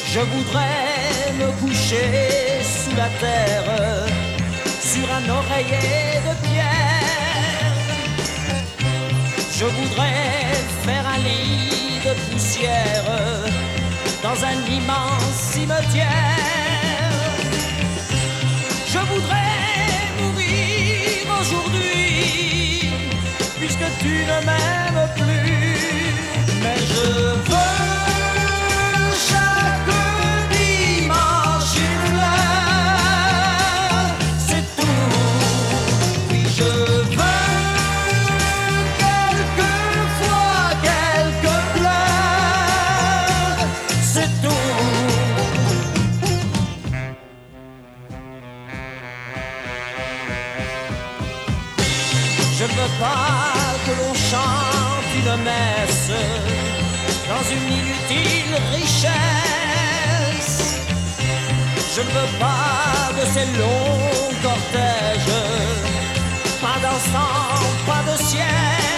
Je voudrais me coucher sous la terre, sur un oreiller de pierre. Je voudrais faire un lit de poussière dans un immense cimetière. Je voudrais mourir aujourd'hui, puisque tu ne m'aimes plus. Mais je veux chaque dimanche une fleur, c'est tout. Oui, je veux quelquefois quelques pleurs, c'est tout. Je ne veux pas que l'on chante une messe dans une inutile richesse. Je ne veux pas de ces longs cortèges, pas d'encens, pas de ciel.